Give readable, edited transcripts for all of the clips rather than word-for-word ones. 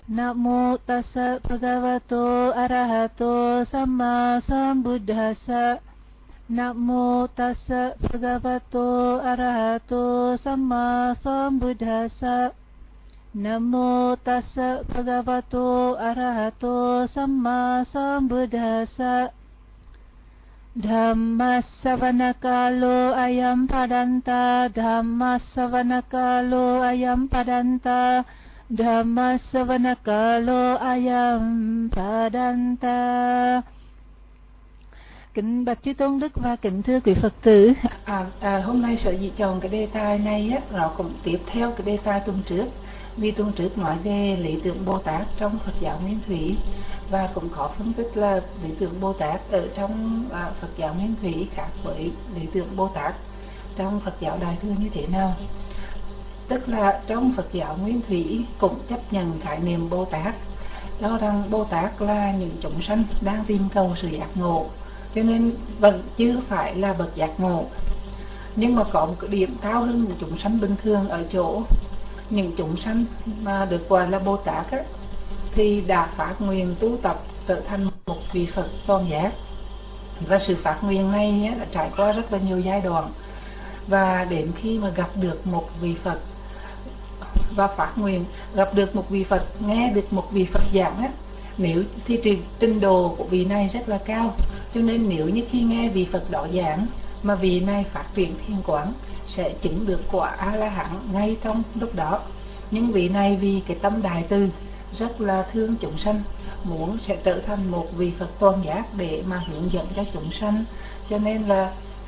Namo tassa bhagavato arahato samma sambuddhassa. Namo tassa bhagavato arahato samma sambuddhassa. Namo tassa bhagavato arahato samma sambuddhassa. Dhammassavana-kalo ayam padanta, Dhammassavana-kalo ayam padanta, Dhammassavana-kalo ayam padanta. Kính bạch Chư Tôn Đức và kính thưa quý Phật tử. Hôm nay sở dĩ chọn cái đề tài này á, nó cũng tiếp theo cái đề tài tuần trước. Vì tuần trước nói về lý tưởng Bồ Tát trong Phật giáo Nguyên Thủy, và cũng có phân tích là lý tưởng Bồ Tát ở trong Phật giáo Nguyên Thủy khác với lý tưởng Bồ Tát trong Phật giáo Đại Thừa như thế nào. Tức là trong Phật giáo Nguyên Thủy cũng chấp nhận khái niệm Bồ Tát, cho rằng Bồ Tát là những chúng sanh đang tìm cầu sự giác ngộ, cho nên vẫn chưa phải là bậc giác ngộ. Nhưng mà có một cái điểm cao hơn những chúng sanh bình thường ở chỗ những chúng sanh mà được gọi là Bồ Tát á, thì đã phát nguyện tu tập trở thành một vị Phật toàn giác. Và sự phát nguyện này á, đã trải qua rất là nhiều giai đoạn, và đến khi mà gặp được một vị Phật và phát nguyện gặp được một vị Phật, nghe được một vị Phật giảng á, nếu thì trình độ của vị này rất là cao, cho nên nếu như khi nghe vị Phật đó giảng mà vị này phát triển thiền quán sẽ chứng được quả A-la-hán ngay trong lúc đó. Nhưng vị này vì cái tâm đại từ rất là thương chúng sanh, muốn sẽ trở thành một vị Phật toàn giác để mà hướng dẫn cho chúng sanh, cho nên là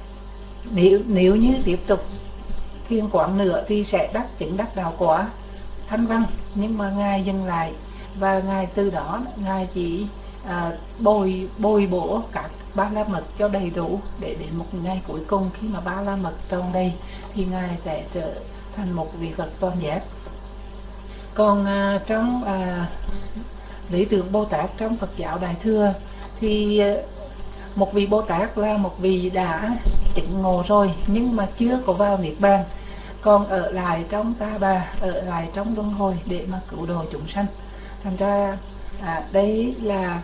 nếu như tiếp tục thiền quán nữa thì sẽ chứng đắc đạo quả thanh văn. Nhưng mà ngài dừng lại, và ngài từ đó ngài chỉ bồi bổ các ba la mật cho đầy đủ, để đến một ngày cuối cùng khi mà ba la mật tròn đầy thì ngài sẽ trở thành một vị Phật toàn giác. Còn trong lý tưởng Bồ Tát trong Phật giáo Đại Thừa thì một vị Bồ Tát là một vị đã chứng ngộ rồi nhưng mà chưa có vào Niết Bàn, còn ở lại trong ta bà, ở lại trong luân hồi để mà cứu độ chúng sanh. Thành ra đây là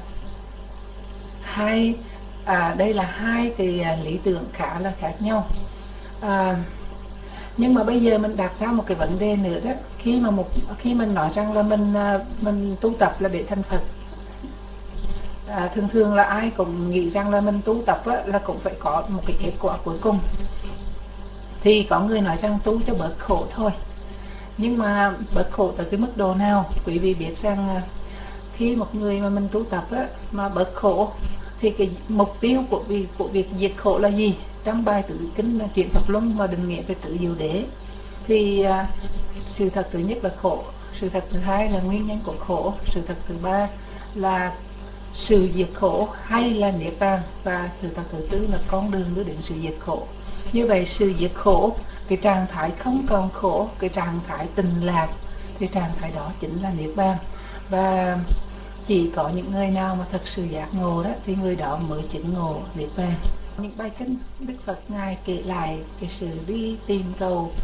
hai cái lý tưởng khá là khác nhau. Nhưng mà bây giờ mình đặt ra một cái vấn đề nữa đó, khi mình nói rằng là mình tu tập là để thành Phật, thường là ai cũng nghĩ rằng là mình tu tập là cũng phải có một cái kết quả cuối cùng. Thì có người nói rằng tu cho bớt khổ thôi, nhưng mà bớt khổ tới cái mức độ nào? Quý vị biết rằng khi một người mà mình tu tập mà bớt khổ thì cái mục tiêu của việc diệt khổ là gì? Trong bài tứ kinh Chuyển Pháp Luân và định nghĩa về tứ diệu đế thì sự thật thứ nhất là khổ, sự thật thứ hai là nguyên nhân của khổ, sự thật thứ ba là sự diệt khổ hay là niết bàn, và sự thật thứ tư là con đường đưa đến sự diệt khổ. Như vậy sự diệt khổ, cái trạng thái không còn khổ, cái trạng thái tình lạc, cái trạng thái đó chính là niết bàn. Và chỉ có những người nào mà thật sự giác ngộ đó thì người đó mới chứng ngộ niết bàn. Những bài kinh Đức Phật ngài kể lại cái sự đi tìm cầu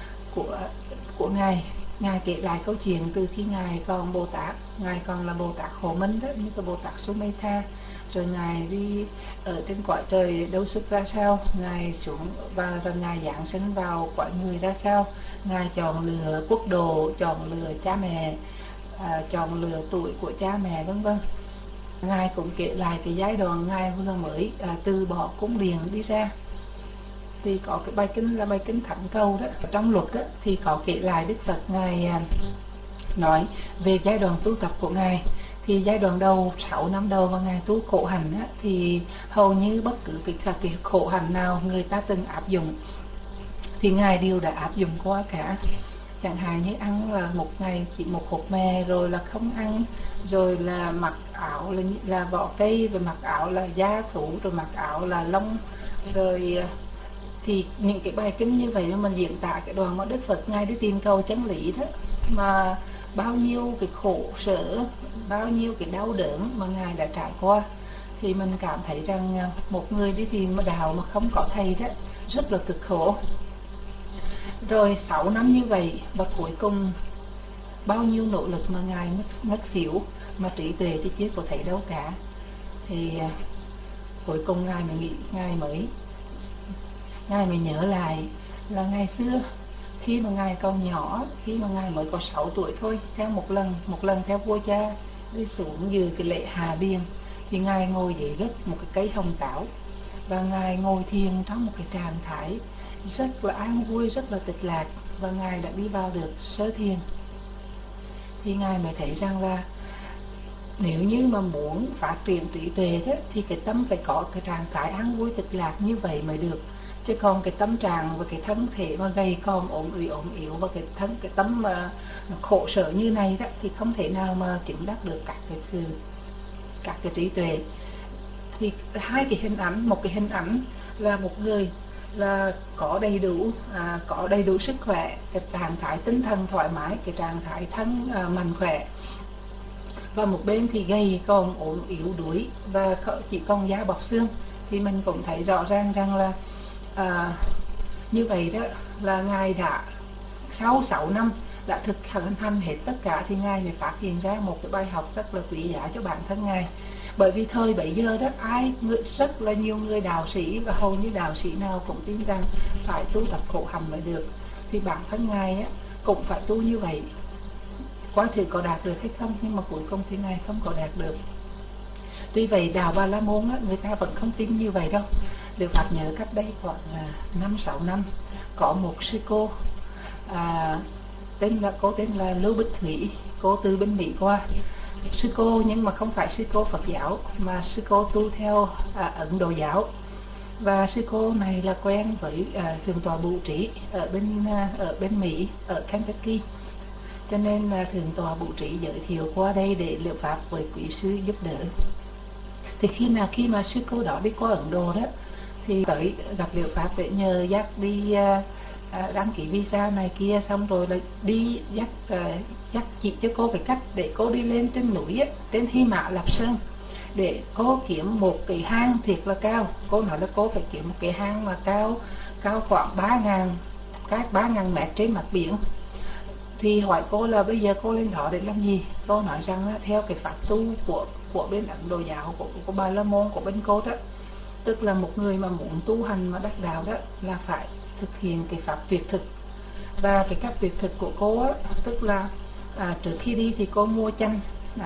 của ngài kể lại câu chuyện từ khi ngài còn Bồ Tát, ngài còn là Bồ Tát Hộ Minh đó, như cái Bồ Tát Sumedha, rồi ngài đi ở trên cõi trời đâu xuất ra sao, ngài xuống và ngài giáng sinh vào cõi người ra sao, ngài chọn lựa quốc độ, chọn lựa cha mẹ, chọn lựa tuổi của cha mẹ, vân vân. Ngài cũng kể lại cái giai đoạn ngài vừa mới từ bỏ cung điện đi ra. Thì có cái bài kinh là bài kinh Thánh Cầu đó, trong luật đó, thì có kể lại Đức Phật ngài nói về giai đoạn tu tập của ngài. Thì giai đoạn đầu 6 năm đầu mà ngài tu khổ hạnh á, thì hầu như bất cứ cái khổ hạnh nào người ta từng áp dụng thì ngài đều đã áp dụng qua cả. Chẳng hạn như ăn là một ngày chỉ một hộp mè, rồi là không ăn, rồi là mặc áo là vỏ cây, rồi mặc áo là da thú, rồi mặc áo là lông, rồi thì những cái bài kinh như vậy mình diễn tả cái đoạn mà Đức Phật ngài đi tìm cầu chân lý đó, mà bao nhiêu cái khổ sở, bao nhiêu cái đau đớn mà ngài đã trải qua, thì mình cảm thấy rằng một người đi tìm đạo mà không có thầy đó rất là cực khổ. Rồi 6 năm như vậy và cuối cùng bao nhiêu nỗ lực mà ngài ngất xỉu, mà trí tuệ thì chưa có thấy đâu cả. Thì cuối cùng ngài mới nghĩ, ngài mới nhớ lại là ngày xưa khi mà ngài còn nhỏ, khi mà ngài mới có 6 tuổi thôi, theo một lần theo vua cha đi xuống dự cái lễ hạ điền, thì ngài ngồi dưới gốc một cái cây hồng táo, và ngài ngồi thiền trong một cái trạng thái rất là an vui, rất là tịch lạc, và ngài đã đi vào được sơ thiền. Thì ngài mới thấy rằng là nếu như mà muốn phát triển trí tuệ đó, thì cái tâm phải có cái trạng thái an vui tịch lạc như vậy mới được. Chứ còn cái tâm trạng và cái thân thể mà gầy còm ốm yếu và cái tâm mà khổ sở như này đó, thì không thể nào mà chứng đắc được các cái trí tuệ. Thì hai cái hình ảnh, một cái hình ảnh là một người là có đầy đủ sức khỏe, cái trạng thái tinh thần thoải mái, cái trạng thái thân mạnh khỏe, và một bên thì gầy còm ốm yếu đuối và chỉ còn da bọc xương. Thì mình cũng thấy rõ ràng rằng là như vậy đó là ngài đã sau 6 năm đã thực hành hết tất cả, thì ngài mới phát hiện ra một cái bài học rất là quý giá cho bản thân ngài. Bởi vì thời bấy giờ đó rất là nhiều người đạo sĩ, và hầu như đạo sĩ nào cũng tin rằng phải tu tập khổ hạnh mới được. Thì bản thân ngài cũng phải tu như vậy, coi thử có đạt được hay không, nhưng mà cuối cùng thì ngài không có đạt được. Tuy vậy đạo Bà La Môn người ta vẫn không tin như vậy đâu. Đức Phật nhớ cách đây khoảng 5-6 năm, có một sư cô tên là Lưu Bích Thủy, cô từ bên Mỹ qua. Sư cô nhưng mà không phải sư cô Phật giáo, mà sư cô tu theo Ấn Độ giáo. Và sư cô này là quen với thượng tọa Bủ Trí ở bên Mỹ, ở Kentucky. Cho nên là thượng tọa Bủ Trí giới thiệu qua đây để liệu pháp với quý sư giúp đỡ. Thì khi mà sư cô đó đi qua Ấn Độ đó, thì tới gặp liệu pháp để nhờ dắt đi đăng ký visa này kia, xong rồi là đi dắt chỉ cho cô cái cách để cô đi lên trên núi trên Hy Mã Lạp Sơn, để cô kiếm một cái hang thiệt là cao. Cô nói là cô phải kiếm một cái hang mà cao khoảng 3.000 mét trên mặt biển. Thì hỏi cô là bây giờ cô lên đó để làm gì? Cô nói rằng theo cái pháp tu của bên Ấn Độ giáo, của Bà La Môn, của bên cô đó, tức là một người mà muốn tu hành mà đắc đạo đó là phải thực hiện cái pháp tuyệt thực. Và cái cách tuyệt thực của cô tức là trước khi đi thì cô mua chanh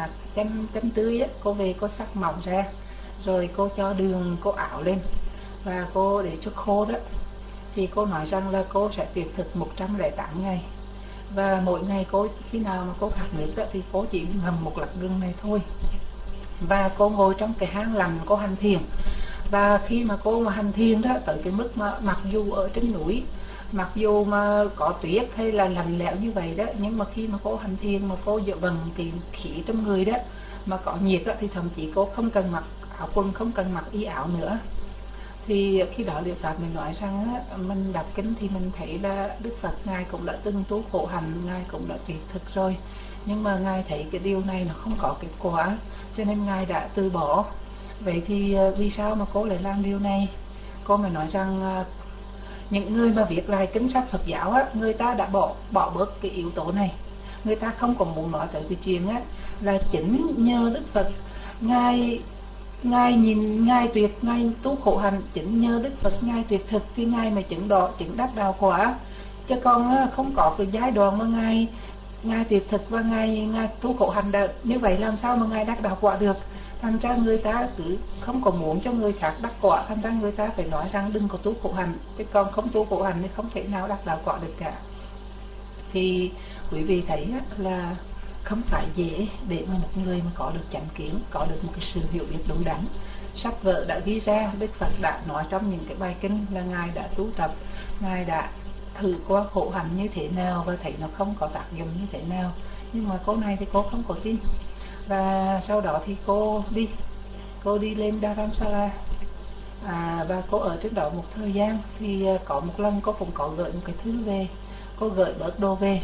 tươi cô về cô sắc mỏng ra, rồi cô cho đường cô ảo lên và cô để cho khô đó. Thì cô nói rằng là cô sẽ tuyệt thực 108 ngày, và mỗi ngày cô khi nào mà cô khát nước đó, thì cô chỉ ngầm một lạng gừng này thôi. Và cô ngồi trong cái hang lành cô hành thiền. Và khi mà cô mà hành thiền đó, tới cái mức mà mặc dù ở trên núi, mặc dù mà có tuyết hay là lạnh lẽo như vậy đó, nhưng mà khi mà cô hành thiền mà cô giữ bằng cái khí trong người đó, mà có nhiệt đó, thì thậm chí cô không cần mặc áo quần, không cần mặc y áo nữa. Thì khi đó Liệu Pháp mình nói rằng mình đọc kinh thì mình thấy là Đức Phật ngài cũng đã từng tu khổ hạnh, ngài cũng đã tuyệt thực rồi, nhưng mà ngài thấy cái điều này nó không có kết quả, cho nên ngài đã từ bỏ. Vậy thì vì sao mà cô lại làm điều này? Cô mới nói rằng những người mà viết lại kinh sách Phật giáo người ta đã bỏ bớt cái yếu tố này. Người ta không còn muốn nói tới cái chuyện là chính nhờ Đức Phật ngài tu khổ hạnh, chính nhờ Đức Phật ngài tuyệt thực thì ngài mà chứng đắc đạo quả. Chứ còn không có cái giai đoạn mà ngài tuyệt thực và ngài tu khổ hạnh như vậy, làm sao mà ngài đắc đạo quả được? Thành ra người ta cứ không có muốn cho người khác đắc quả, thành ra người ta phải nói rằng đừng có tu khổ hạnh, chứ còn không tu khổ hạnh thì không thể nào đắc đạo quả được cả. Thì quý vị thấy là không phải dễ để mà một người mà có được chánh kiến, có được một cái sự hiểu biết đúng đắn. Sách vở đã ghi ra, Đức Phật đã nói trong những cái bài kinh là ngài đã tu tập, ngài đã thử qua khổ hạnh như thế nào và thấy nó không có tác dụng như thế nào. Nhưng mà cô này thì cô không có tin. Và sau đó thì cô đi lên Dharamsala, và cô ở trên đó một thời gian. Thì có một lần cô cũng có gửi một cái thư về, cô gửi bớt đồ về.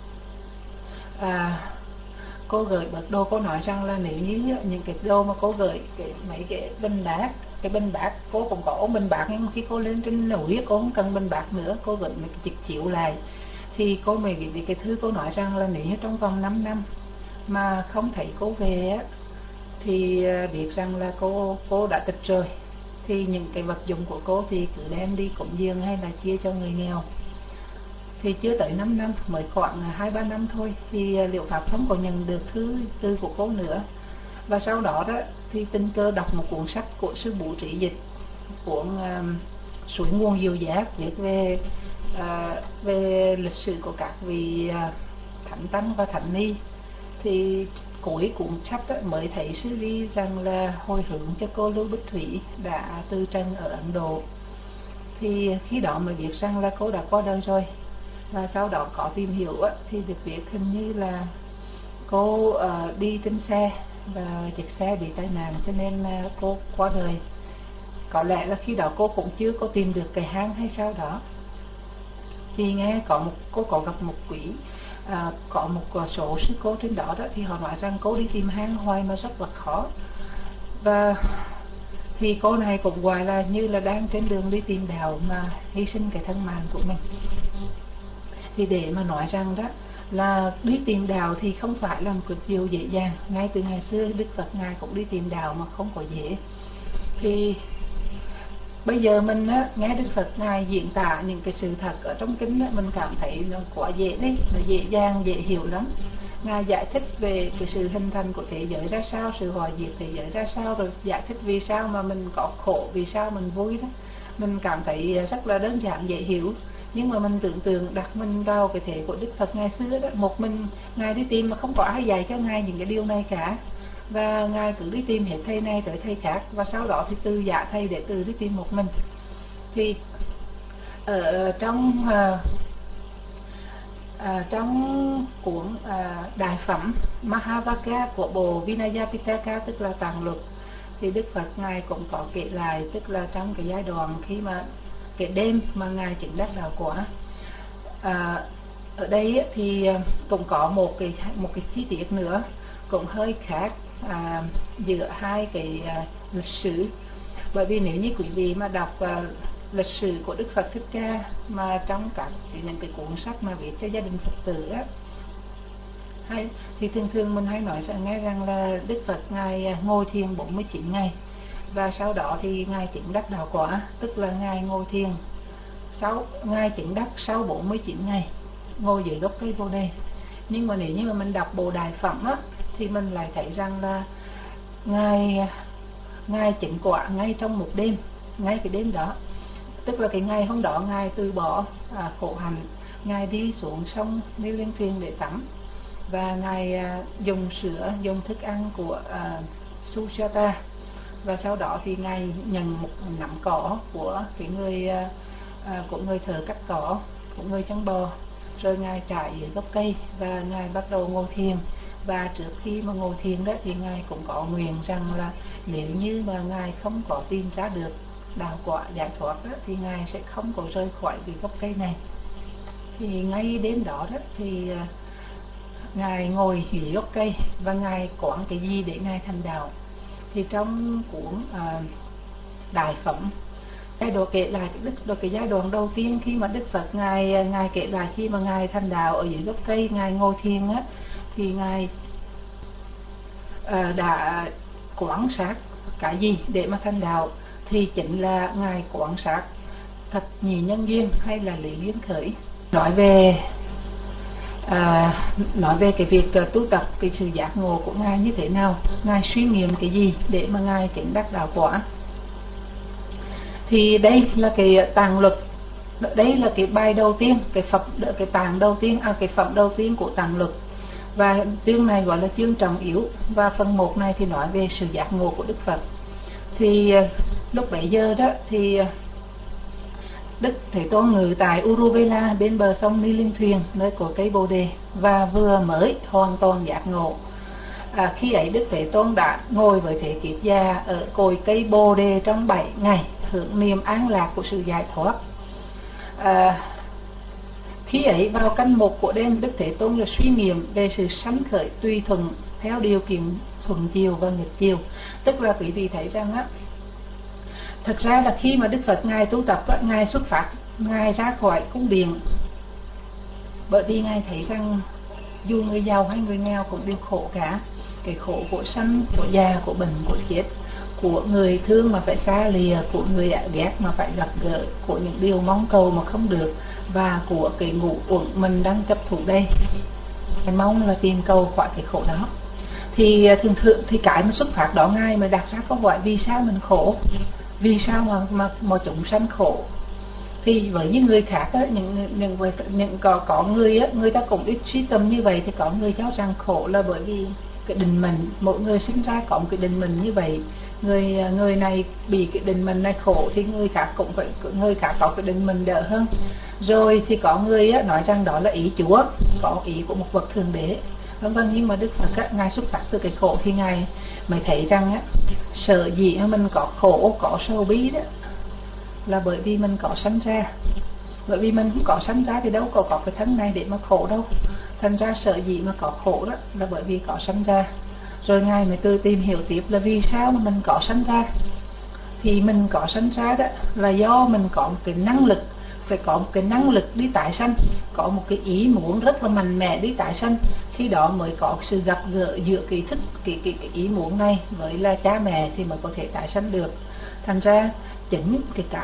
Cô gửi bớt đồ, cô nói rằng là nếu như những cái đồ mà cô gửi, mấy cái bình bát, cô cũng có ống bình bát, nhưng mà khi cô lên trên núi cô không cần bình bát nữa, cô gửi mấy cái chiếc chiếu lại. Thì cô mới gửi cái thư, cô nói rằng là nếu như trong vòng 5 năm mà không thấy cô về á, thì biết rằng là cô đã tịch rồi. Thì những cái vật dụng của cô thì cứ đem đi cúng dường hay là chia cho người nghèo. Thì chưa tới 5 năm, mới khoảng 2-3 năm thôi, thì Liễu Pháp không có nhận được thư từ của cô nữa. Và sau đó đó thì tình cờ đọc một cuốn sách của sư Bố Trí Dịch, cuốn Suối Nguồn Diệu Giác, viết về lịch sử của các vị thánh tăng và thánh ni. Thì cuối cuốn sách mới thấy sư ghi rằng là hồi hướng cho cô Lưu Bích Thủy đã từ trần ở Ấn Độ. Thì khi đó mới biết rằng là cô đã qua đời rồi. Và sau đó có tìm hiểu thì được biết hình như là cô đi trên xe và chiếc xe bị tai nạn cho nên cô qua đời. Có lẽ là khi đó cô cũng chưa có tìm được cái hang hay sao đó. Thì nghe cô có gặp một quý, có một số sư cô trên đó thì họ nói rằng cô đi tìm hang hoài mà rất là khó. Và thì cô này cũng gọi là như là đang trên đường đi tìm đạo mà hy sinh cái thân mạng của mình. Thì để mà nói rằng đó là đi tìm đạo thì không phải là một cái điều dễ dàng. Ngay từ ngày xưa Đức Phật Ngài cũng đi tìm đạo mà không có dễ. Thì bây giờ mình nghe Đức Phật Ngài diễn tả những cái sự thật ở trong kinh mình cảm thấy nó quá dễ đấy, nó dễ dàng, dễ hiểu lắm. Ngài giải thích về cái sự hình thành của thế giới ra sao, sự hòa diệt thế giới ra sao, rồi giải thích vì sao mà mình có khổ, vì sao mình vui đó. Mình cảm thấy rất là đơn giản, dễ hiểu. Nhưng mà mình tưởng tượng đặt mình vào cái thế của Đức Phật ngày xưa đó, một mình Ngài đi tìm mà không có ai dạy cho Ngài những cái điều này cả. Và Ngài cứ đi tìm hết thầy này tới thầy khác, và sau đó thì từ giả thầy để từ đi tìm một mình. Thì ở trong cuốn Đại Phẩm Mahavagga của bộ Vinaya Pitaka, tức là Tạng Luật, thì Đức Phật Ngài cũng có kể lại, tức là trong cái giai đoạn khi mà cái đêm mà Ngài chứng đắc đạo quả. Ở đây thì cũng có một cái chi tiết nữa cũng hơi khác giữa hai cái lịch sử. Bởi vì nếu như quý vị mà đọc lịch sử của Đức Phật Thích Ca mà trong những cái cuốn sách mà viết cho gia đình Phật tử thì thường mình hay nói nghe rằng là Đức Phật Ngài ngồi thiền 49 ngày, và sau đó thì Ngài chứng đắc đạo quả, tức là Ngài ngồi thiền Ngài chứng đắc sau 49 ngày ngồi dưới gốc cây Bồ Đề. Nhưng mà nếu như mà mình đọc bộ Đại Phẩm thì mình lại thấy rằng là Ngài chứng quả ngay trong một đêm, ngay cái đêm đó. Tức là cái ngày hôm đó Ngài từ bỏ khổ hạnh, Ngài đi xuống sông đi lên thuyền để tắm, và Ngài dùng sữa, dùng thức ăn của Sujata, và sau đó thì Ngài nhận một nắm cỏ của người thợ cắt cỏ, của người chăn bò, rồi Ngài trải dưới gốc cây và Ngài bắt đầu ngồi thiền. Và trước khi mà ngồi thiền đó thì Ngài cũng có nguyện rằng là nếu như mà Ngài không có tìm ra được đạo quả giải thoát đó, thì Ngài sẽ không có rời khỏi cái gốc cây này. Thì ngay đến đó thì Ngài ngồi dưới gốc cây và Ngài quán cái gì để Ngài thành đạo. Thì trong cuốn Đại Phẩm kể lại cái giai đoạn đầu tiên khi mà Đức Phật Ngài kể lại khi mà Ngài thành đạo ở dưới gốc cây, Ngài ngồi thiền thì Ngài đã quan sát cái gì để mà thành đạo, thì chính là Ngài quan sát thập nhị nhân duyên hay là lý duyên khởi. Nói về cái việc tu tập cái sự giác ngộ của Ngài như thế nào, Ngài suy nghiệm cái gì để mà Ngài chứng đắc đạo quả. Thì đây là cái Tạng Luật, đây là cái bài đầu tiên, cái phẩm đầu tiên của Tạng Luật, và chương này gọi là chương trọng yếu, và phần 1 này thì nói về sự giác ngộ của Đức Phật. Thì lúc bấy giờ đó thì Đức Thế Tôn ngự tại Uruvela bên bờ sông đi lên thuyền nơi có cây Bồ Đề và vừa mới hoàn toàn giác ngộ. Khi ấy Đức Thế Tôn đã ngồi với Thế Kiết già ở cội cây Bồ Đề trong 7 ngày, hưởng niềm an lạc của sự giải thoát. Khi ấy vào canh 1 của đêm, Đức Thế Tôn là suy nghiệm về sự sanh khởi tùy thuận theo điều kiện thuận chiều và nghịch chiều. Tức là quý vị thấy rằng thật ra là khi mà Đức Phật Ngài tu tập Ngài xuất phát, Ngài ra khỏi cung điện Bởi vì ngài thấy rằng dù người giàu hay người nghèo cũng đều khổ cả. Cái khổ của sanh, của già, của bệnh, của chết, của người thương mà phải xa lìa, của người ghét mà phải gặp gỡ, của những điều mong cầu mà không được, và của cái ngũ uẩn mình đang chấp thủ đây. Cái mong là tìm cầu khỏi cái khổ đó. Thì thường thường thì cái mà xuất phát đó ngài mà đặt ra câu hỏi vì sao mình khổ, vì sao mà chúng sanh khổ. Thì với những người khác á, những có người á, người ta cũng ít suy tâm như vậy, thì có người cho rằng khổ là bởi vì cái định mệnh, mỗi người sinh ra có một cái định mệnh như vậy. Người này bị cái định mệnh này khổ thì người khác cũng phải, người khác có cái định mệnh đỡ hơn. Rồi thì có người á, nói rằng đó là ý Chúa, có ý của một bậc thượng đế, vân vân. Nhưng mà Đức Phật á, ngài xuất phát từ cái khổ thì ngài mới thấy rằng á, sở dĩ mà mình có khổ, có sầu bi đó là bởi vì mình có sanh ra. Bởi vì mình không có sanh ra thì đâu có cái thân này để mà khổ đâu. Thành ra sở dĩ mà có khổ đó là bởi vì có sanh ra. Rồi ngài mới tự tìm hiểu tiếp là vì sao mà mình có sanh ra. Thì mình có sanh ra đó là do mình có một cái năng lực, phải có một cái năng lực đi tái sanh, có một cái ý muốn rất là mạnh mẽ đi tái sanh. Khi đó mới có sự gặp gỡ giữa cái thức, cái ý muốn này với là cha mẹ thì mới có thể tái sanh được. Thành ra chính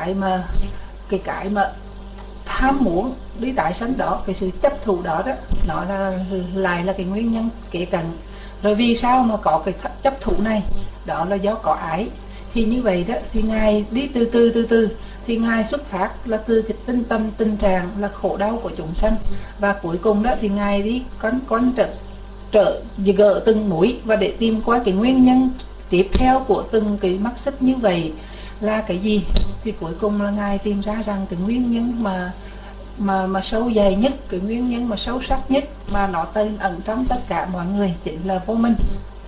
cái mà tham muốn đi tái sanh đó, cái sự chấp thủ đó đó, nó lại là cái nguyên nhân kế cận. Rồi vì sao mà có cái chấp thủ này? Đó là do có ái. Thì như vậy đó, thì ngài đi từ từ thì ngài xuất phát là từ cái tinh tâm tình trạng là khổ đau của chúng sanh, và cuối cùng đó thì ngài đi con trở gỡ từng mũi và để tìm qua cái nguyên nhân tiếp theo của từng cái mắc xích như vậy là cái gì. Thì cuối cùng là ngài tìm ra rằng cái nguyên nhân mà sâu dày nhất, cái nguyên nhân mà sâu sắc nhất mà nó tên ẩn trong tất cả mọi người chính là vô minh.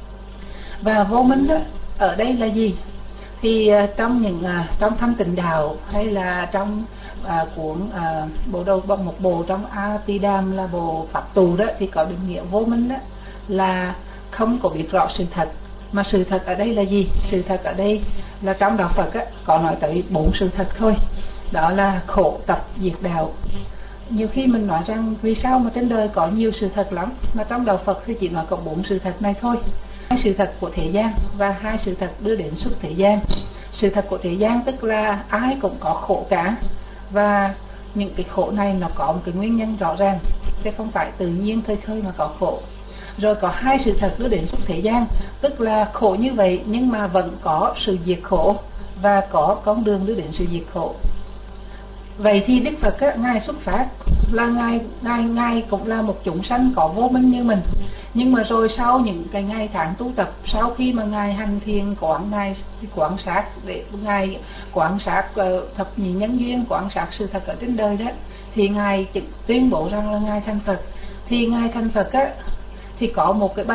Và vô minh đó ở đây là gì? Thì trong Thanh Tịnh Đạo hay là trong cuốn một bộ trong Abhidhamma là bộ Pháp Tù đó, thì có định nghĩa vô minh đó là không có biết rõ sự thật. Mà sự thật ở đây là gì? Sự thật ở đây là trong đạo Phật á, có nói tới 4 sự thật thôi. Đó là khổ, tập, diệt, đạo. Nhiều khi mình nói rằng vì sao mà trên đời có nhiều sự thật lắm, mà trong đạo Phật thì chỉ nói có 4 sự thật này thôi. 2 sự thật của thế gian và 2 sự thật đưa đến xuất thế gian. Sự thật của thế gian tức là ai cũng có khổ cả, và những cái khổ này nó có một cái nguyên nhân rõ ràng, chứ không phải tự nhiên khơi mà có khổ. Rồi có 2 sự thật đưa đến xuất thế gian, tức là khổ như vậy nhưng mà vẫn có sự diệt khổ, và có con đường đưa đến sự diệt khổ. Vậy thì Đức Phật á, ngài xuất phát là ngài cũng là một chúng sanh có vô minh như mình. Nhưng mà rồi sau những cái ngày tháng tu tập, sau khi mà ngài hành thiền quán, ngài quan sát để ngài quan sát thập nhị nhân duyên, quan sát sự thật ở trên đời đó, thì ngài tuyên bố rằng là ngài thành Phật. Thì ngài thành Phật á, thì có một cái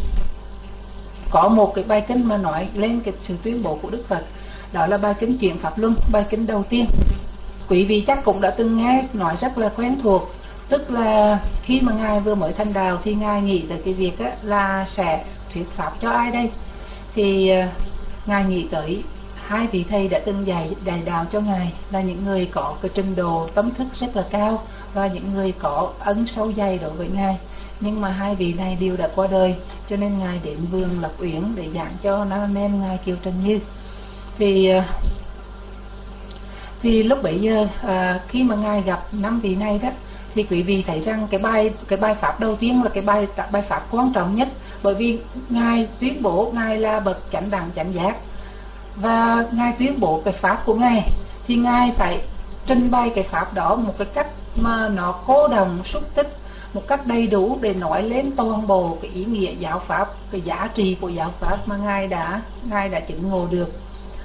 bài kinh mà nói lên cái sự tuyên bố của Đức Phật. Đó là bài kinh Chuyển Pháp Luân, bài kinh đầu tiên. Quý vị chắc cũng đã từng nghe nói rất là quen thuộc. Tức là khi mà ngài vừa mới thành đạo thì ngài nghĩ tới cái việc á, là sẽ thuyết pháp cho ai đây. Thì ngài nghĩ tới 2 vị thầy đã từng dạy đạo cho ngài, là những người có cái trình độ tâm thức rất là cao và những người có ấn sâu dày đối với ngài. Nhưng mà 2 vị này đều đã qua đời, cho nên ngài đến vườn Lộc Uyển để giảng cho anh em ngài Kiều Trần Như. Thì lúc bấy giờ khi mà ngài gặp 5 vị này đó, thì quý vị thấy rằng cái bài pháp đầu tiên là cái bài pháp quan trọng nhất, bởi vì ngài tuyên bố ngài là bậc chánh đẳng chánh giác, và ngài tuyên bố cái pháp của ngài thì ngài phải trình bày cái pháp đó một cái cách mà nó cô đồng xúc tích, một cách đầy đủ để nói lên toàn bộ cái ý nghĩa giáo pháp, cái giá trị của giáo pháp mà ngài đã chứng ngộ được.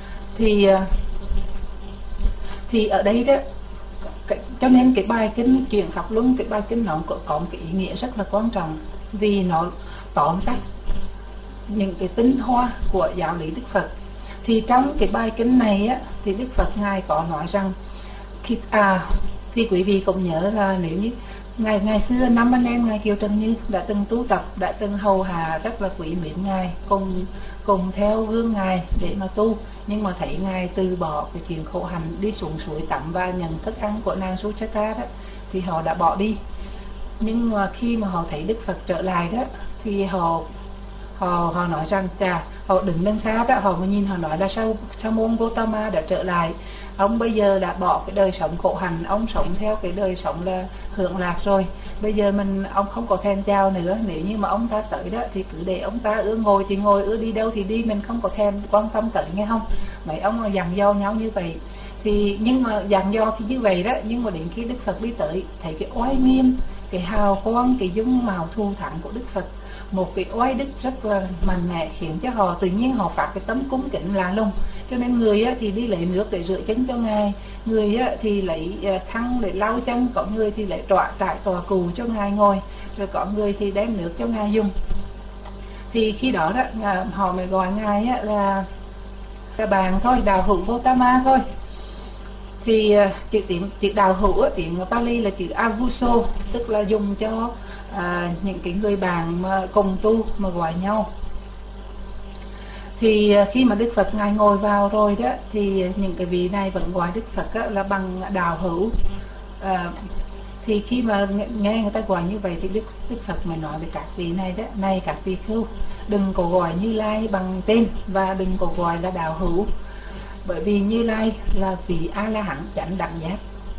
Thì ở đây đó, cho nên cái bài kinh Chuyển Pháp Luân, cái bài kinh nó có một cái ý nghĩa rất là quan trọng, vì nó tóm tắt những cái tinh hoa của giáo lý Đức Phật. Thì trong cái bài kinh này á, thì Đức Phật ngài có nói rằng thì quý vị cũng nhớ là nếu như ngày xưa 5 anh em ngài Kiều Trần Như đã từng tu tập, đã từng hầu hạ rất là quý mến ngài, cùng theo gương ngài để mà tu. Nhưng mà thấy ngài từ bỏ cái chuyện khổ hạnh, đi xuống suối tắm và nhận thức ăn của nàng Suchata đó, thì họ đã bỏ đi. Nhưng mà khi mà họ thấy Đức Phật trở lại đó thì họ nói rằng họ đứng đằng xa đó, họ mới nhìn, họ nói là sao môn Gotama đã trở lại, ông bây giờ đã bỏ cái đời sống khổ hạnh, ông sống theo cái đời sống là hưởng lạc rồi, bây giờ ông không có thèm chào nữa, nếu như mà ông ta tới đó thì cứ để ông ta ưa ngồi thì ngồi, ưa đi đâu thì đi, mình không có thèm quan tâm tới, nghe không? Mấy ông dặn dò nhau như vậy. Thì nhưng mà dặn dò thì như vậy đó, nhưng mà đến khi Đức Phật đi tới, thấy cái oai nghiêm, cái hào quang, cái dung mạo thù thắng của Đức Phật, một cái oai đức rất là mạnh mẽ, khiến cho họ tự nhiên họ phát cái tấm cúng kính lạ lùng. Cho nên người thì đi lấy nước để rửa chân cho Ngài, người thì lấy khăn để lau chân, có người thì lấy trải tòa cù cho Ngài ngồi, rồi có người thì đem nước cho Ngài dùng. Thì khi đó họ mới gọi Ngài là bạn thôi, đạo hữu Gotama thôi. Thì chữ đạo hữu tiếng Pali là chữ avuso, tức là dùng cho những cái người bạn mà cùng tu mà gọi nhau. Thì khi mà Đức Phật Ngài ngồi vào rồi đó, thì những cái vị này vẫn gọi Đức Phật là bằng đạo hữu. Thì khi mà nghe người ta gọi như vậy thì Đức Phật mới nói với các vị này đó: này các vị khưu, đừng có gọi Như Lai bằng tên và đừng có gọi là đạo hữu, bởi vì Như Lai là vị A La Hán chánh đẳng giác.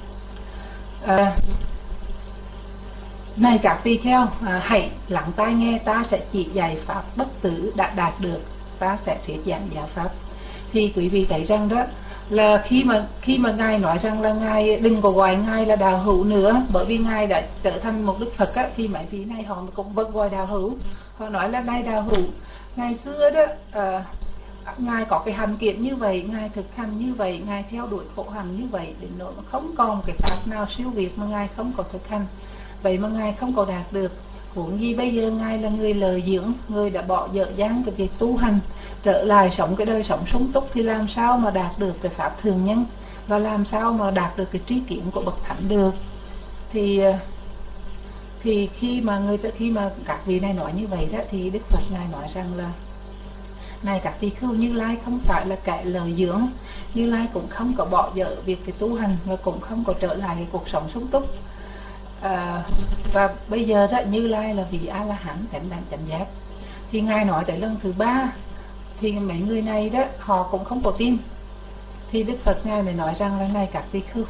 Này các tỳ kheo, hãy lắng tai nghe, ta sẽ chỉ dạy pháp bất tử đã đạt được, ta sẽ thuyết giảng giáo pháp. Thì quý vị thấy rằng đó là khi mà Ngài nói rằng là Ngài đừng có gọi Ngài là đạo hữu nữa, bởi vì Ngài đã trở thành một Đức Phật thì mấy vị này họ cũng vẫn gọi đạo hữu. Họ nói là này đạo hữu, ngày xưa đó Ngài có cái hành kiện như vậy, Ngài thực hành như vậy, Ngài theo đuổi khổ hạnh như vậy, đến nỗi mà không còn cái pháp nào siêu việt mà Ngài không có thực hành, vậy mà Ngài không có đạt được. Huống gì bây giờ Ngài là người lợi dưỡng, người đã bỏ dở dang cái việc tu hành, trở lại sống cái đời sống sung túc, thì làm sao mà đạt được cái pháp thường nhân, và làm sao mà đạt được cái trí kiến của bậc thánh được. Thì khi mà các vị này nói như vậy đó, thì Đức Phật Ngài nói rằng là: này các tỳ khưu, Như Lai không phải là kẻ lợi dưỡng, Như Lai cũng không có bỏ dở việc cái tu hành, và cũng không có trở lại cái cuộc sống sung túc. Và bây giờ đó Như Lai là vị A La Hán chánh đẳng chánh giác. Thì Ngài nói tới lần thứ 3 thì mấy người này đó họ cũng không có tin. Thì Đức Phật Ngài mới nói rằng là: này các tỳ khưu,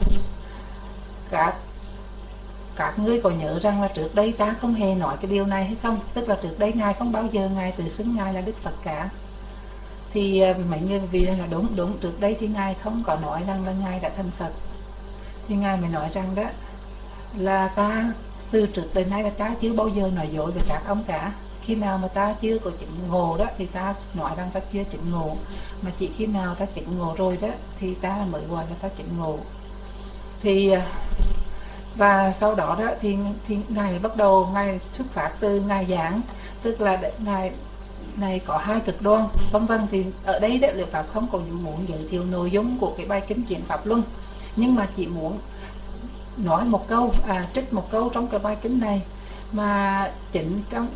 các ngươi có nhớ rằng là trước đây ta không hề nói cái điều này hay không? Tức là trước đây Ngài không bao giờ Ngài tự xưng Ngài là Đức Phật cả. Thì mấy người vì là đúng, trước đây thì Ngài không có nói rằng là Ngài đã thành Phật. Thì Ngài mới nói rằng đó là ta từ trước đến nay là ta chưa bao giờ nói dối với các ông cả. Khi nào mà ta chưa có chứng ngộ đó thì ta nói rằng ta chưa chứng ngộ, mà chỉ khi nào ta chứng ngộ rồi đó thì ta mới gọi là ta chứng ngộ. Thì và sau đó đó thì Ngài bắt đầu Ngài xuất phát từ Ngài giảng, tức là Ngài này có hai cực đoan vân vân. Thì ở đây đó Liệu Pháp không còn muốn giới thiệu nội dung của cái bài kinh chuyển Pháp Luân, nhưng mà chỉ muốn nói một câu, trích một câu trong cái bài kinh này, mà chính trong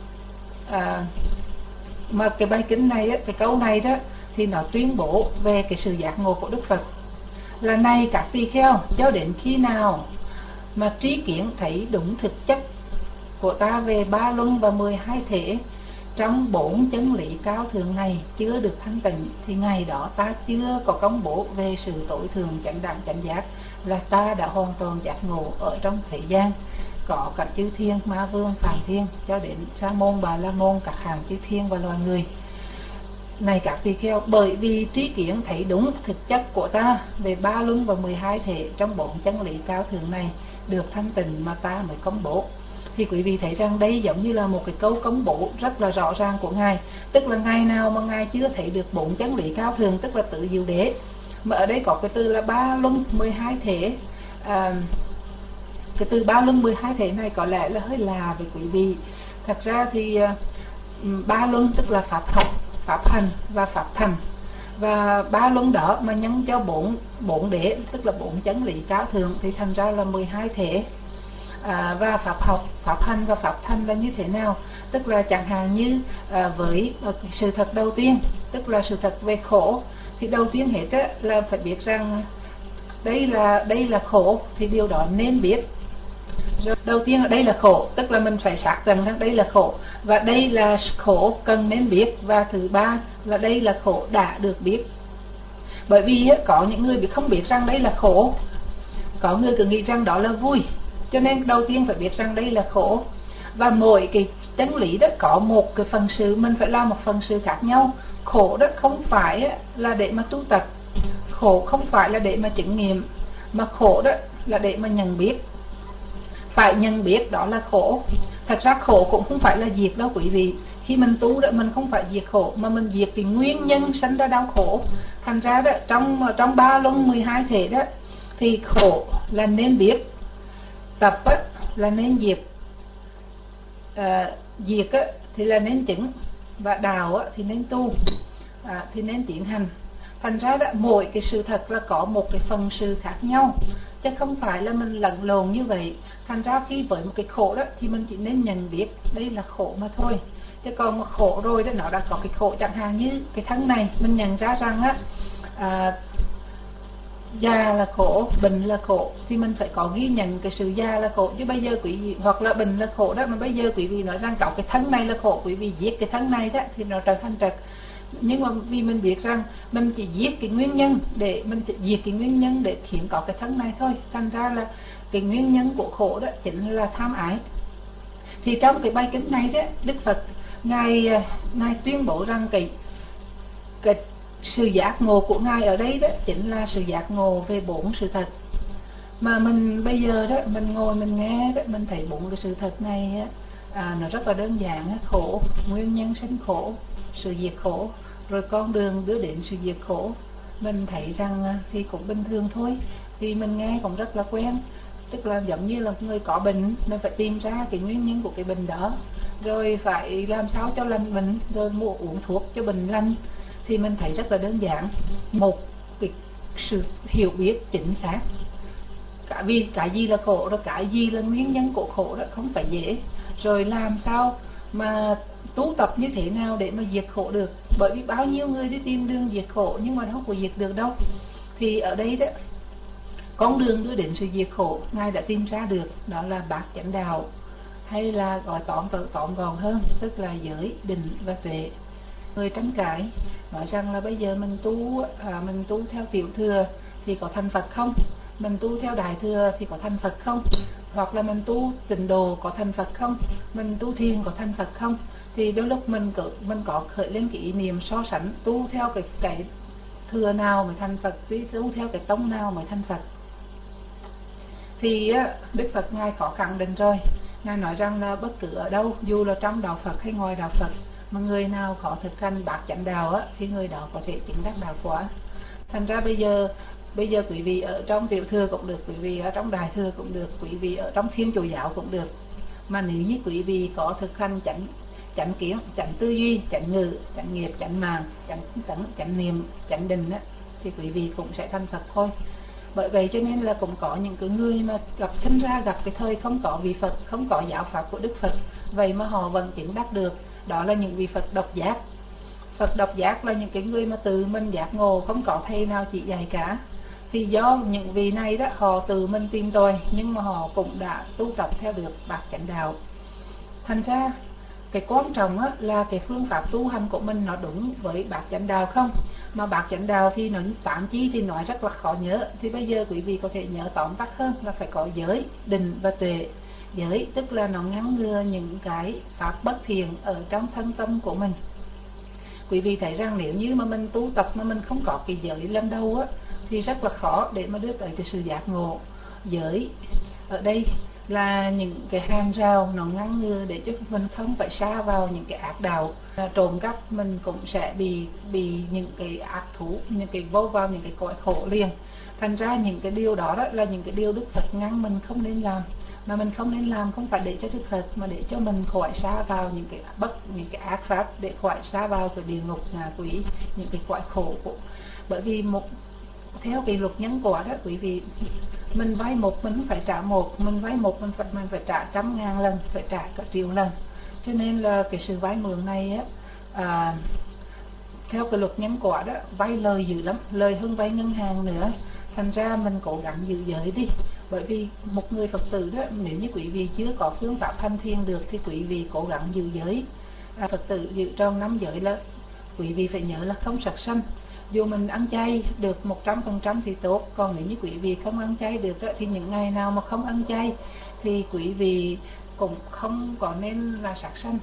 mà cái bài kinh này cái câu này đó thì nó tuyên bố về cái sự giác ngộ của Đức Phật là: này các tỳ kheo, cho đến khi nào mà trí kiến thấy đúng thực chất của ta về ba luân và 12 thể trong 4 chân lý cao thượng này chưa được thanh tịnh, thì ngày đó ta chưa có công bố về sự tối thượng chánh đẳng chánh giác, là ta đã hoàn toàn giác ngộ ở trong thế gian, có cả chư thiên, ma vương, phàm thiên, cho đến sa môn, bà la môn, các hàng chư thiên và loài người. Này các tỳ kheo, bởi vì trí kiến thấy đúng thực chất của ta về ba luân và 12 thể trong 4 chân lý cao thượng này được thanh tịnh mà ta mới công bố. Thì quý vị thấy rằng đây giống như là một cái câu công bố rất là rõ ràng của Ngài. Tức là ngày nào mà Ngài chưa thấy được 4 chân lý cao thượng, tức là tự diệu đế, mà ở đây có cái từ là ba luân 12 thể. Cái từ ba luân 12 thể này có lẽ là hơi lạ với quý vị. Thật ra thì ba luân tức là pháp học, pháp hành và pháp thành, và ba luân đó mà nhân cho bốn đế, tức là 4 chân lý cao thượng, thì thành ra là 12 thể. Và pháp học, pháp hành và pháp thành là như thế nào? Tức là chẳng hạn như với sự thật đầu tiên, tức là sự thật về khổ, thì đầu tiên hết là phải biết rằng đây là khổ, thì điều đó nên biết. Rồi, đầu tiên ở đây là khổ, tức là mình phải xác nhận rằng đây là khổ, và đây là khổ cần nên biết. Và thứ ba là đây là khổ đã được biết. Bởi vì có những người không biết rằng đây là khổ, có người cứ nghĩ rằng đó là vui, cho nên đầu tiên phải biết rằng đây là khổ. Và mỗi cái chân lý đó có một cái phần sự, mình phải làm một phần sự khác nhau. Khổ đó không phải là để mà tu tập, khổ không phải là để mà chứng nghiệm, mà khổ đó là để mà nhận biết. Phải nhận biết đó là khổ. Thật ra khổ cũng không phải là diệt đâu quý vị. Khi mình tu đó, mình không phải diệt khổ, mà mình diệt cái nguyên nhân sinh ra đau khổ. Thành ra đó, trong 3 luân 12 thể đó, thì khổ là nên biết, tập là nên diệt, diệt thì là nên chứng, và đạo thì nên tu, thì nên tiến hành. Thành ra đó, mỗi cái sự thật là có một cái phần sự khác nhau, chứ không phải là mình lẫn lộn như vậy. Thành ra khi với một cái khổ đó thì mình chỉ nên nhận biết đây là khổ mà thôi. Chứ còn mà khổ rồi đó, nó đã có cái khổ, chẳng hạn như cái thân này, mình nhận ra rằng già là khổ, bệnh là khổ, thì mình phải có ghi nhận cái sự già là khổ. Chứ bây giờ quý vị, hoặc là bệnh là khổ đó, mà bây giờ quý vị nói rằng có cái thân này là khổ, quý vị giết cái thân này đó thì nó trở thành trật. Nhưng mà vì mình biết rằng mình chỉ giết cái nguyên nhân, để mình chỉ diệt cái nguyên nhân để khiến có cái thân này thôi. Thành ra là cái nguyên nhân của khổ đó chính là tham ái. Thì trong cái bài kinh này đó, Đức Phật ngài tuyên bố rằng cái sự giác ngộ của ngài ở đây đó chính là sự giác ngộ về 4 sự thật. Mà mình bây giờ đó, mình ngồi mình nghe đó, mình thấy 4 cái sự thật này nó rất là đơn giản. Khổ, nguyên nhân sinh khổ, sự diệt khổ, rồi con đường đưa đến sự diệt khổ. Mình thấy rằng thì cũng bình thường thôi, thì mình nghe cũng rất là quen. Tức là giống như là người có bệnh, mình phải tìm ra cái nguyên nhân của cái bệnh đó, rồi phải làm sao cho lành bệnh, rồi mua uống thuốc cho bệnh lành. Thì mình thấy rất là đơn giản, một cái sự hiểu biết chính xác. Cả vì cái gì là khổ, rồi cái gì là nguyên nhân của khổ đó không phải dễ. Rồi làm sao mà tu tập như thế nào để mà diệt khổ được. Bởi vì bao nhiêu người đi tìm đường diệt khổ nhưng mà nó không có diệt được đâu. Thì ở đây đó, con đường đưa đến sự diệt khổ ngài đã tìm ra được, đó là bát chánh đạo, hay là gọi tóm gọn hơn, tức là giới, định và tuệ. Người tranh cãi nói rằng là bây giờ mình tu theo tiểu thừa thì có thành Phật không, mình tu theo đại thừa thì có thành Phật không, hoặc là mình tu tịnh độ có thành Phật không, mình tu thiền có thành Phật không. Thì đôi lúc mình có khởi lên cái ý niệm so sánh, tu theo cái thừa nào mới thành Phật, tu theo cái tông nào mới thành Phật. Thì Đức Phật ngài có khẳng định rồi, ngài nói rằng là bất cứ ở đâu, dù là trong đạo Phật hay ngoài đạo Phật, mà người nào có thực hành bát chánh đạo thì người đó có thể chứng đắc đạo quả. Thành ra bây giờ quý vị ở trong tiểu thừa cũng được, quý vị ở trong đại thừa cũng được, quý vị ở trong Thiên Chúa giáo cũng được. Mà nếu như quý vị có thực hành chánh kiến, chánh tư duy, chánh ngữ, chánh nghiệp, chánh mạng, chánh tấn, chánh niệm, chánh định thì quý vị cũng sẽ thành Phật thôi. Bởi vậy cho nên là cũng có những cái người mà sinh ra gặp cái thời không có vị Phật, không có giáo pháp của Đức Phật, vậy mà họ vẫn chứng đắc được. Đó là những vị Phật độc giác. Phật độc giác là những cái người mà tự mình giác ngộ, không có thầy nào chỉ dạy cả. Thì do những vị này đó, họ tự mình tìm tòi, nhưng mà họ cũng đã tu tập theo được bát chánh đạo. Thành ra cái quan trọng là cái phương pháp tu hành của mình nó đúng với bát chánh đạo không. Mà bát chánh đạo thì nó 8 chi thì nói rất là khó nhớ. Thì bây giờ quý vị có thể nhớ tóm tắt hơn là phải có giới, định và tuệ. Giới tức là nó ngăn ngừa những cái pháp bất thiện ở trong thân tâm của mình. Quý vị thấy rằng nếu như mà mình tu tập mà mình không có cái giới lần đầu thì rất là khó để mà đưa tới cái sự giác ngộ. Giới ở đây là những cái hàng rào nó ngăn ngừa để cho mình không phải sa vào những cái ác đạo. Trộm cắp mình cũng sẽ bị những cái ác thú, những cái vô vào những cái cõi khổ liền. Thành ra những cái điều đó là những cái điều Đức Phật ngăn mình không nên làm. Mà mình không nên làm không phải để cho Đức Phật, mà để cho mình khỏi sa vào những cái ác pháp, để khỏi sa vào cái địa ngục ngạ quỷ, những cái cõi khổ của. Bởi vì theo cái luật nhân quả đó quý vị, mình vay một mình không phải trả một, mình vay một mình phải trả 100.000 lần, phải trả cả triệu lần. Cho nên là cái sự vay mượn này theo cái luật nhân quả đó, vay lời dữ lắm, lời hơn vay ngân hàng nữa. Thành ra mình cố gắng giữ giới đi, Bởi vì một người Phật tử đó, nếu như quý vị chưa có phương pháp hành thiền được thì quý vị cố gắng giữ giới. Phật tử giữ trong 5 giới là quý vị phải nhớ là không sát sanh. Dù mình ăn chay được 100% thì tốt, còn nếu như quý vị không ăn chay được đó, thì những ngày nào mà không ăn chay thì quý vị cũng không có nên là sát sanh.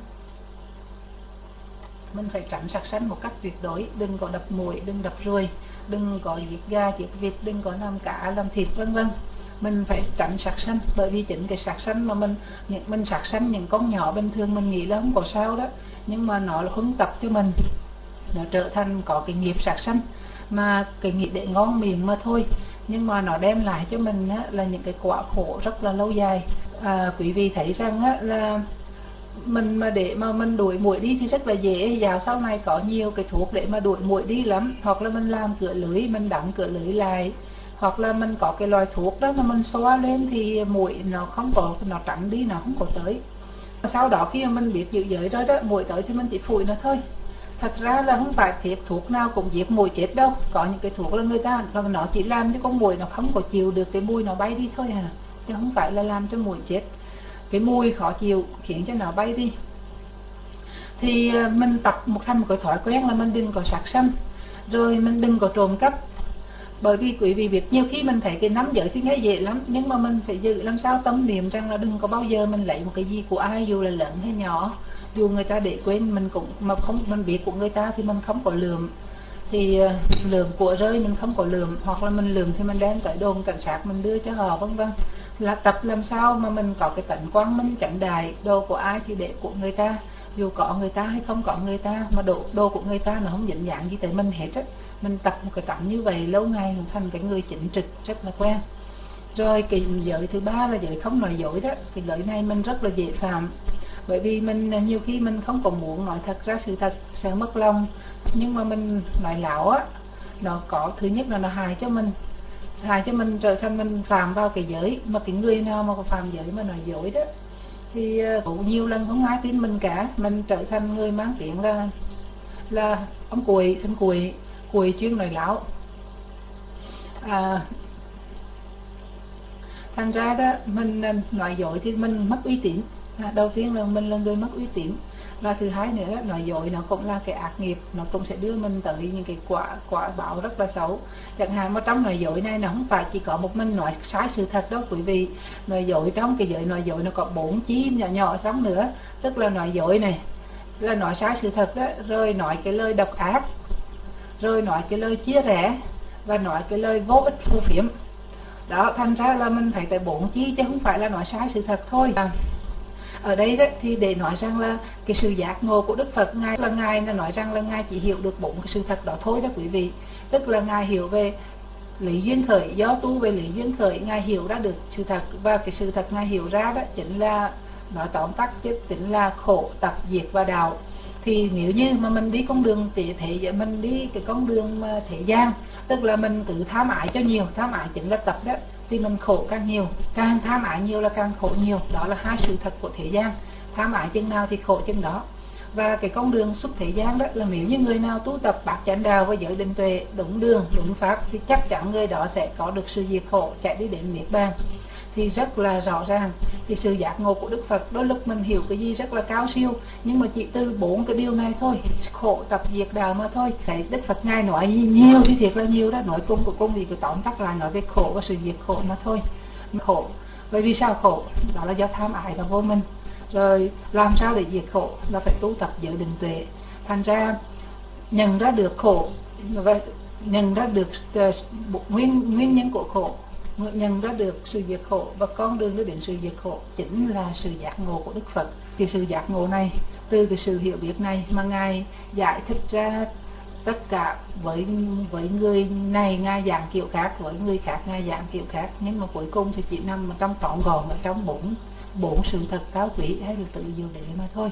Mình phải tránh sát sanh một cách tuyệt đối, đừng có đập muỗi, đừng đập ruồi, đừng có giết gà, giết vịt, đừng có làm cá, làm thịt vân vân. Mình phải tránh sát sanh, bởi vì chính cái sát sanh mà mình sát sanh những con nhỏ bình thường mình nghĩ là không có sao đó, nhưng mà nó là huấn tập cho mình, nó trở thành có cái nghiệp sát sanh, mà cái nghiệp để ngon miệng mà thôi, nhưng mà nó đem lại cho mình á, là những cái quả khổ rất là lâu dài. Quý vị thấy rằng á, là mình mà để mà mình đuổi muỗi đi thì rất là dễ. Dạo sau này có nhiều cái thuốc để mà đuổi muỗi đi lắm, hoặc là mình làm cửa lưới, mình đóng cửa lưới lại, hoặc là mình có cái loại thuốc đó mà mình xoa lên thì muỗi nó không có, nó tránh đi, nó không có tới. Sau đó khi mà mình biết giữ giới rồi đó, muỗi tới thì mình chỉ phủi nó thôi. Thật ra là không phải thiệt thuốc nào cũng giết muỗi chết đâu. Có những cái thuốc là người ta nó chỉ làm cho con muỗi nó không có chịu được cái mùi nó bay đi thôi à, chứ không phải là làm cho muỗi chết. Cái mùi khó chịu khiến cho nó bay đi. Thì mình tập thành một cái thói quen là mình đừng có sát sanh, rồi mình đừng có trộm cắp. Bởi vì quý vị biết nhiều khi mình thấy cái 5 giới thì nghe dễ lắm, nhưng mà mình phải giữ làm sao tâm niệm rằng là đừng có bao giờ mình lấy một cái gì của ai, dù là lớn hay nhỏ, dù người ta để quên mình cũng mà không, mình biết của người ta thì mình không có lượm. Thì lượm của rơi mình không có lượm, hoặc là mình lượm thì mình đem tới đồn cảnh sát mình đưa cho họ vân vân. Là tập làm sao mà mình có cái tánh quang minh chánh đại, đồ của ai thì để của người ta, dù có người ta hay không có người ta, mà đồ của người ta nó không dính dáng gì tới mình hết á. Mình tập một cái tánh như vậy lâu ngày mình thành cái người chính trực rất là quen. Rồi cái giới thứ ba là giới không nói dối đó. Cái giới này mình rất là dễ phạm, bởi vì mình nhiều khi mình không có muốn nói thật ra sự thật, sợ mất lòng, nhưng mà mình nói láo á, nó có thứ nhất là nó hại cho mình trở thành mình phạm vào cái giới. Mà cái người nào mà có phạm giới mà nói dối đó thì cũng nhiều lần không ai tin mình cả, mình trở thành người mang tiếng là ông cuội, thân cuội chuyên nói láo. Thành ra đó mình nói dối thì mình mất uy tín. Đầu tiên là mình là người mất uy tín, và thứ hai nữa nói dối nó cũng là cái ác nghiệp, nó cũng sẽ đưa mình tới những cái quả báo rất là xấu. Chẳng hạn mà trong nói dối này nó không phải chỉ có một mình nói sai sự thật đâu quý vị. Nói dối trong cái giới nói dối nó có 4 chi nhỏ nhỏ sống nữa, tức là nói dối này là nói sai sự thật đó, rồi nói cái lời độc ác, rồi nói cái lời chia rẽ, và nói cái lời vô ích phù phiếm. Đó, thành ra là mình thấy tới 4 chi chứ không phải là nói sai sự thật thôi. Ở đây đó thì để nói rằng là cái sự giác ngộ của Đức Phật, ngài nói rằng là ngài chỉ hiểu được 4 cái sự thật đó thôi đó quý vị. Tức là ngài hiểu về lý duyên khởi, do tu về lý duyên khởi ngài hiểu ra được sự thật, và cái sự thật ngài hiểu ra đó chính là, nói tóm tắt chứ, chính là khổ, tập, diệt và đạo. Thì nếu như mà mình đi con đường thế mình đi cái con đường mà thế gian, tức là mình cứ tham ái cho nhiều, tham ái chính là tập đó, thì mình khổ càng nhiều, càng tham ái nhiều là càng khổ nhiều. Đó là hai sự thật của thế gian, tham ái chừng nào thì khổ chừng đó. Và cái con đường xuất thế gian đó là nếu như người nào tu tập bát chánh đạo và giới định tuệ đúng đường đúng pháp thì chắc chắn người đó sẽ có được sự diệt khổ, chạy đi đến niết bàn. Thì rất là rõ ràng. Thì sự giác ngộ của Đức Phật đôi lúc mình hiểu cái gì rất là cao siêu, nhưng mà chỉ từ 4 cái điều này thôi, khổ, tập, diệt, đạo mà thôi. Thấy Đức Phật ngài nói nhiều thì thiệt là nhiều đó, nói cùng thì cứ tóm tắt lại nói về khổ và sự diệt khổ mà thôi. Khổ, bởi vì sao khổ? Đó là do tham ái và vô minh. Rồi làm sao để diệt khổ? Là phải tu tập giới định tuệ. Thành ra nhận ra được khổ và nhận ra được nguyên nhân của khổ, nhận ra được sự diệt khổ và con đường đến sự diệt khổ chính là sự giác ngộ của Đức Phật. Thì sự giác ngộ này, từ cái sự hiểu biết này mà ngài giải thích ra tất cả. Với người này ngài giảng kiểu khác, với người khác ngài giảng kiểu khác, nhưng mà cuối cùng thì chỉ nằm trong trọn gọn ở trong bốn sự thật cao quý hay là tự diệu đế mà thôi.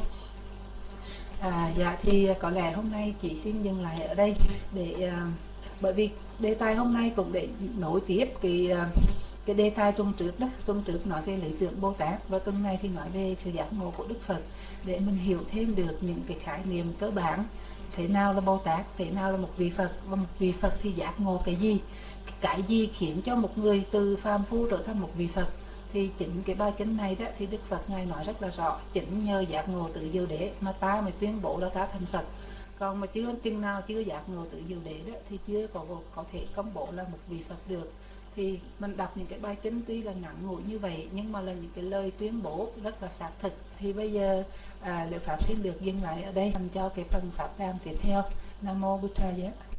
Dạ thì có lẽ hôm nay chị xin dừng lại ở đây để bởi vì đề tài hôm nay cũng để nối tiếp cái đề tài tuần trước nói về lý tưởng Bồ Tát, và tuần này thì nói về sự giác ngộ của Đức Phật, để mình hiểu thêm được những cái khái niệm cơ bản thế nào là Bồ Tát, thế nào là một vị Phật, và một vị Phật thì giác ngộ cái gì, cái gì khiến cho một người từ phàm phu trở thành một vị Phật. Thì chính cái bài kinh này đó thì Đức Phật ngài nói rất là rõ, chính nhờ giác ngộ tự diệu đế mà ta mới tuyên bố là ta thành Phật. Còn mà chừng nào chưa giác ngộ tự diệu đế đó thì chưa có thể công bố là một vị Phật được. Thì mình đọc những cái bài kinh tuy là ngắn ngủi như vậy nhưng mà là những cái lời tuyên bố rất là xác thực. Thì bây giờ liệu pháp xin được dừng lại ở đây, dành cho cái phần pháp đàm tiếp theo. Nam mô Bụt Thầy.